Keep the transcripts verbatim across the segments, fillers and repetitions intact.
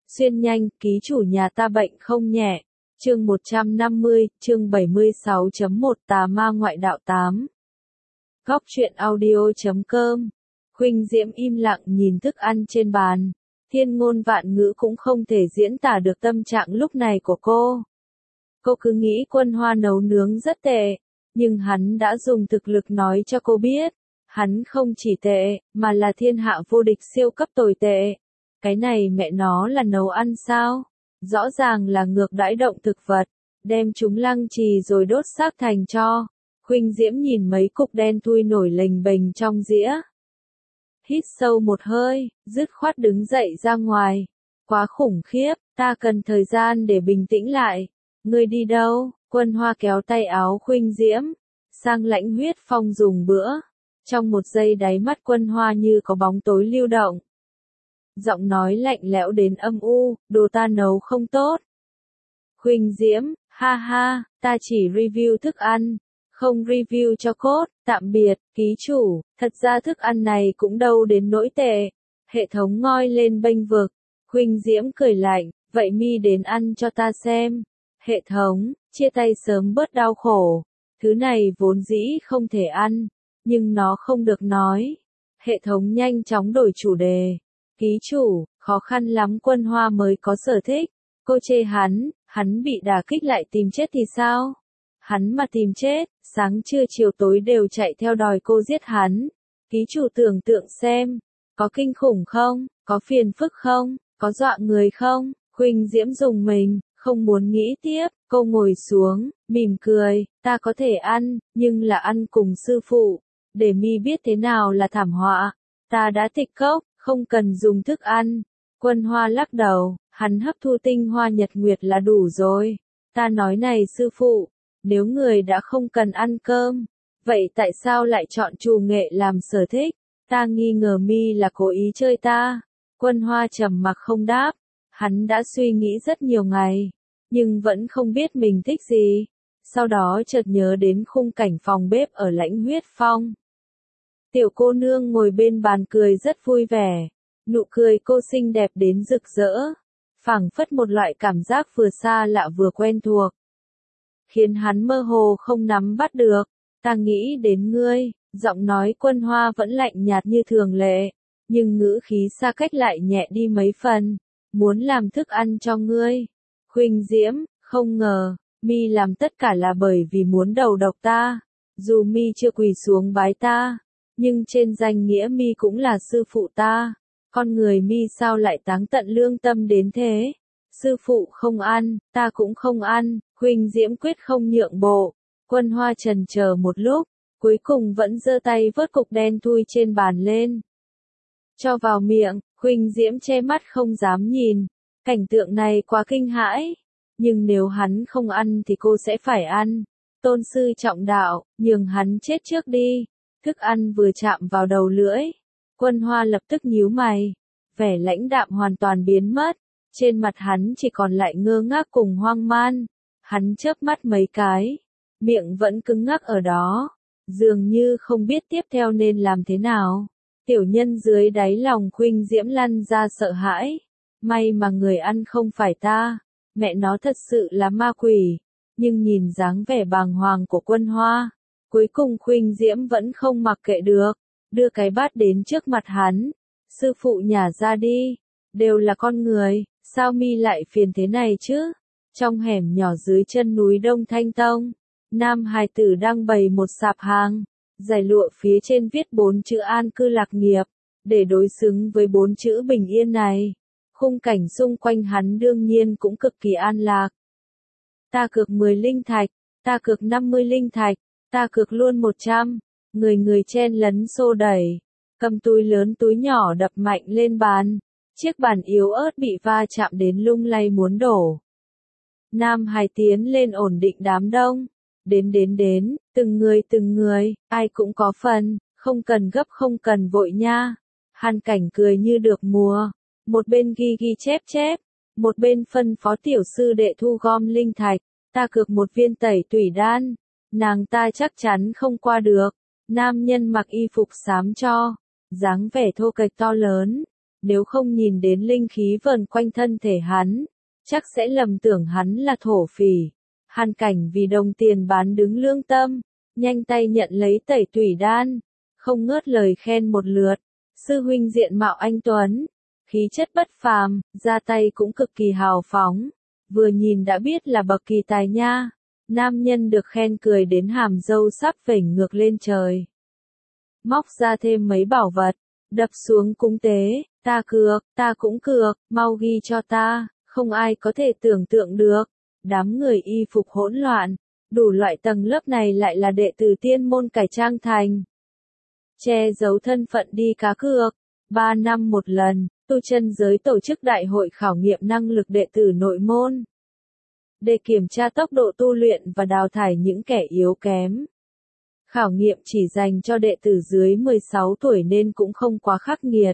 Xuyên nhanh, ký chủ nhà ta bệnh không nhẹ. Chương một trăm năm mươi, chương bảy mươi sáu chấm một Tà ma ngoại đạo tám. Góc truyện audio chấm com. Khuynh Diễm im lặng nhìn thức ăn trên bàn. Thiên ngôn vạn ngữ cũng không thể diễn tả được tâm trạng lúc này của cô. Cô cứ nghĩ Quân Hoa nấu nướng rất tệ, nhưng hắn đã dùng thực lực nói cho cô biết, hắn không chỉ tệ, mà là thiên hạ vô địch siêu cấp tồi tệ. Cái này mẹ nó là nấu ăn sao? Rõ ràng là ngược đãi động thực vật, đem chúng lăng trì rồi đốt xác thành tro. Khuynh Diễm nhìn mấy cục đen thui nổi lềnh bềnh trong dĩa. Hít sâu một hơi, dứt khoát đứng dậy ra ngoài. Quá khủng khiếp, ta cần thời gian để bình tĩnh lại. Ngươi đi đâu? Quân Hoa kéo tay áo Khuynh Diễm, sang lãnh huyết phong dùng bữa. Trong một giây đáy mắt Quân Hoa như có bóng tối lưu động. Giọng nói lạnh lẽo đến âm u, đồ ta nấu không tốt. Khuynh Diễm, ha ha, ta chỉ review thức ăn, không review cho cốt, tạm biệt, ký chủ, thật ra thức ăn này cũng đâu đến nỗi tệ. Hệ thống ngoi lên bênh vực, Khuynh Diễm cười lạnh, vậy mi đến ăn cho ta xem. Hệ thống, chia tay sớm bớt đau khổ, thứ này vốn dĩ không thể ăn, nhưng nó không được nói. Hệ thống nhanh chóng đổi chủ đề. Ký chủ, khó khăn lắm Quân Hoa mới có sở thích. Cô chê hắn, hắn bị đả kích lại tìm chết thì sao? Hắn mà tìm chết, sáng trưa chiều tối đều chạy theo đòi cô giết hắn. Ký chủ tưởng tượng xem, có kinh khủng không, có phiền phức không, có dọa người không? Khuynh Diễm dùng mình, không muốn nghĩ tiếp, cô ngồi xuống, mỉm cười, ta có thể ăn, nhưng là ăn cùng sư phụ, để mi biết thế nào là thảm họa. Ta đã tịch cốc, không cần dùng thức ăn. Quân Hoa lắc đầu, hắn hấp thu tinh hoa nhật nguyệt là đủ rồi. Ta nói này sư phụ, nếu người đã không cần ăn cơm, vậy tại sao lại chọn trù nghệ làm sở thích? Ta nghi ngờ mi là cố ý chơi ta. Quân Hoa trầm mặc không đáp, hắn đã suy nghĩ rất nhiều ngày, nhưng vẫn không biết mình thích gì. Sau đó chợt nhớ đến khung cảnh phòng bếp ở lãnh huyết phong. Tiểu cô nương ngồi bên bàn cười rất vui vẻ, nụ cười cô xinh đẹp đến rực rỡ, phảng phất một loại cảm giác vừa xa lạ vừa quen thuộc, khiến hắn mơ hồ không nắm bắt được. Ta nghĩ đến ngươi, giọng nói Quân Hoa vẫn lạnh nhạt như thường lệ, nhưng ngữ khí xa cách lại nhẹ đi mấy phần, muốn làm thức ăn cho ngươi. Khuynh Diễm, không ngờ, mi làm tất cả là bởi vì muốn đầu độc ta, dù mi chưa quỳ xuống bái ta. Nhưng trên danh nghĩa mi cũng là sư phụ ta, con người mi sao lại táng tận lương tâm đến thế? Sư phụ không ăn, ta cũng không ăn. Khuynh Diễm quyết không nhượng bộ. Quân Hoa chần chờ một lúc, cuối cùng vẫn giơ tay vớt cục đen thui trên bàn lên, cho vào miệng. Khuynh Diễm che mắt không dám nhìn, cảnh tượng này quá kinh hãi. Nhưng nếu hắn không ăn thì cô sẽ phải ăn. Tôn sư trọng đạo, nhường hắn chết trước đi. Thức ăn vừa chạm vào đầu lưỡi, Quân Hoa lập tức nhíu mày, vẻ lãnh đạm hoàn toàn biến mất, trên mặt hắn chỉ còn lại ngơ ngác cùng hoang man. Hắn chớp mắt mấy cái, miệng vẫn cứng ngắc ở đó, dường như không biết tiếp theo nên làm thế nào. Tiểu nhân dưới đáy lòng Khuynh Diễm lăn ra sợ hãi, may mà người ăn không phải ta, mẹ nó thật sự là ma quỷ. Nhưng nhìn dáng vẻ bàng hoàng của Quân Hoa, cuối cùng Khuynh Diễm vẫn không mặc kệ được, đưa cái bát đến trước mặt hắn. Sư phụ nhả ra đi, đều là con người, sao mi lại phiền thế này chứ? Trong hẻm nhỏ dưới chân núi Đông Thanh Tông, nam hài tử đang bày một sạp hàng, giải lụa phía trên viết bốn chữ an cư lạc nghiệp, để đối xứng với bốn chữ bình yên này. Khung cảnh xung quanh hắn đương nhiên cũng cực kỳ an lạc. Ta cược mười linh thạch, ta cược năm mươi linh thạch. Ta cược luôn một trăm, người người chen lấn xô đẩy, cầm túi lớn túi nhỏ đập mạnh lên bàn, chiếc bàn yếu ớt bị va chạm đến lung lay muốn đổ. Nam hài tiến lên ổn định đám đông, đến đến đến, từng người từng người, ai cũng có phần, không cần gấp không cần vội nha. Hàn Cảnh cười như được mùa, một bên ghi ghi chép chép, một bên phân phó tiểu sư đệ thu gom linh thạch. Ta cược một viên tẩy tủy đan. Nàng ta chắc chắn không qua được. Nam nhân mặc y phục xám cho, dáng vẻ thô kệch to lớn, nếu không nhìn đến linh khí vờn quanh thân thể hắn, chắc sẽ lầm tưởng hắn là thổ phỉ. Hàn Cảnh vì đồng tiền bán đứng lương tâm, nhanh tay nhận lấy tẩy tủy đan, không ngớt lời khen một lượt. Sư huynh diện mạo anh tuấn, khí chất bất phàm, ra tay cũng cực kỳ hào phóng, vừa nhìn đã biết là bậc kỳ tài nha. Nam nhân được khen cười đến hàm râu sắp vểnh ngược lên trời. Móc ra thêm mấy bảo vật, đập xuống cúng tế, ta cược, ta cũng cược, mau ghi cho ta, không ai có thể tưởng tượng được. Đám người y phục hỗn loạn, đủ loại tầng lớp này lại là đệ tử tiên môn cải trang thành. Che giấu thân phận đi cá cược, ba năm một lần, tu chân giới tổ chức đại hội khảo nghiệm năng lực đệ tử nội môn. Để kiểm tra tốc độ tu luyện và đào thải những kẻ yếu kém. Khảo nghiệm chỉ dành cho đệ tử dưới mười sáu tuổi nên cũng không quá khắc nghiệt.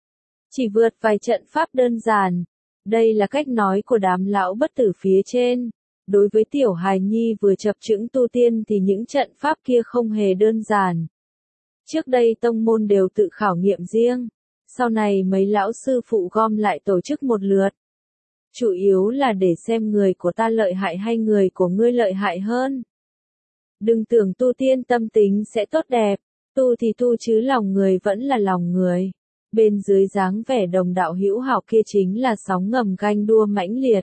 Chỉ vượt vài trận pháp đơn giản. Đây là cách nói của đám lão bất tử phía trên. Đối với tiểu hài nhi vừa chập chững tu tiên thì những trận pháp kia không hề đơn giản. Trước đây tông môn đều tự khảo nghiệm riêng. Sau này mấy lão sư phụ gom lại tổ chức một lượt. Chủ yếu là để xem người của ta lợi hại hay người của ngươi lợi hại hơn. Đừng tưởng tu tiên tâm tính sẽ tốt đẹp, tu thì tu chứ lòng người vẫn là lòng người. Bên dưới dáng vẻ đồng đạo hữu hảo kia chính là sóng ngầm ganh đua mãnh liệt.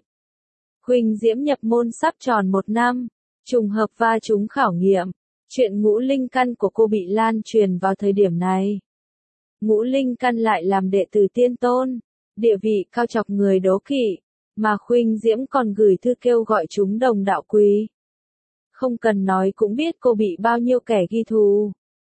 Huỳnh Diễm nhập môn sắp tròn một năm, trùng hợp va trúng khảo nghiệm. Chuyện ngũ linh căn của cô bị lan truyền vào thời điểm này. Ngũ linh căn lại làm đệ tử tiên tôn, địa vị cao chọc người đố kỵ, mà Huỳnh Diễm còn gửi thư kêu gọi chúng đồng đạo quý. Không cần nói cũng biết cô bị bao nhiêu kẻ ghi thù.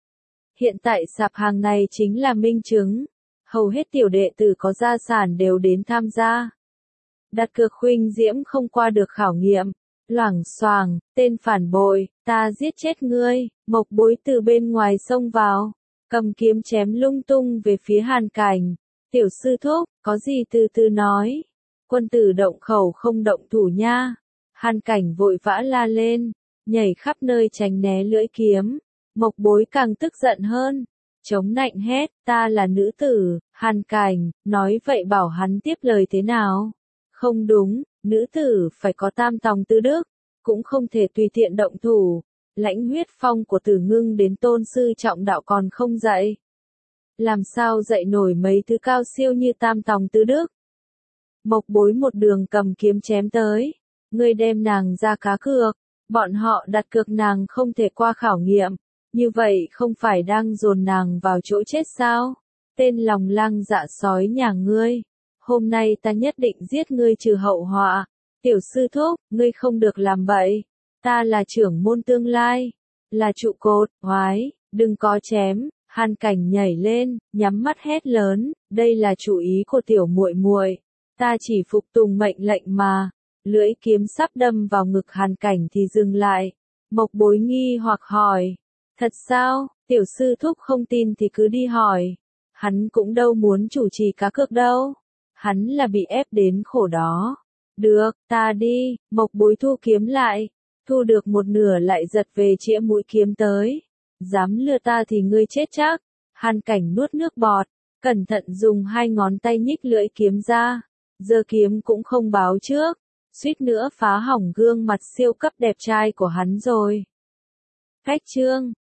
Hiện tại sạp hàng này chính là minh chứng. Hầu hết tiểu đệ tử có gia sản đều đến tham gia. Đặt cược Huỳnh Diễm không qua được khảo nghiệm. Loảng xoảng, tên phản bội, ta giết chết ngươi. Mộc Bối từ bên ngoài xông vào, cầm kiếm chém lung tung về phía Hàn Cảnh. Tiểu sư thúc, có gì từ từ nói. Quân tử động khẩu không động thủ nha. Hàn Cảnh vội vã la lên, nhảy khắp nơi tránh né lưỡi kiếm. Mộc Bối càng tức giận hơn, chống nạnh hét, ta là nữ tử. Hàn Cảnh, nói vậy bảo hắn tiếp lời thế nào? Không đúng, nữ tử phải có tam tòng tứ đức, cũng không thể tùy tiện động thủ. Lãnh huyết phong của Tử Ngưng đến tôn sư trọng đạo còn không dạy. Làm sao dạy nổi mấy thứ cao siêu như tam tòng tứ đức? Mộc Bối một đường cầm kiếm chém tới. Ngươi đem nàng ra cá cược. Bọn họ đặt cược nàng không thể qua khảo nghiệm. Như vậy không phải đang dồn nàng vào chỗ chết sao? Tên lòng lang dạ sói nhà ngươi. Hôm nay ta nhất định giết ngươi trừ hậu họa. Tiểu sư thúc, ngươi không được làm bậy. Ta là trưởng môn tương lai. Là trụ cột, hoái, đừng có chém. Hàn Cảnh nhảy lên, nhắm mắt hét lớn, đây là chủ ý của tiểu muội muội. Ta chỉ phục tùng mệnh lệnh mà. Lưỡi kiếm sắp đâm vào ngực Hàn Cảnh thì dừng lại. Mộc Bối nghi hoặc hỏi. Thật sao, tiểu sư thúc không tin thì cứ đi hỏi. Hắn cũng đâu muốn chủ trì cá cược đâu. Hắn là bị ép đến khổ đó. Được, ta đi. Mộc Bối thu kiếm lại. Thu được một nửa lại giật về chĩa mũi kiếm tới. Dám lừa ta thì ngươi chết chắc. Hàn Cảnh nuốt nước bọt. Cẩn thận dùng hai ngón tay nhích lưỡi kiếm ra. Giơ kiếm cũng không báo trước. Suýt nữa phá hỏng gương mặt siêu cấp đẹp trai của hắn rồi. Khách chương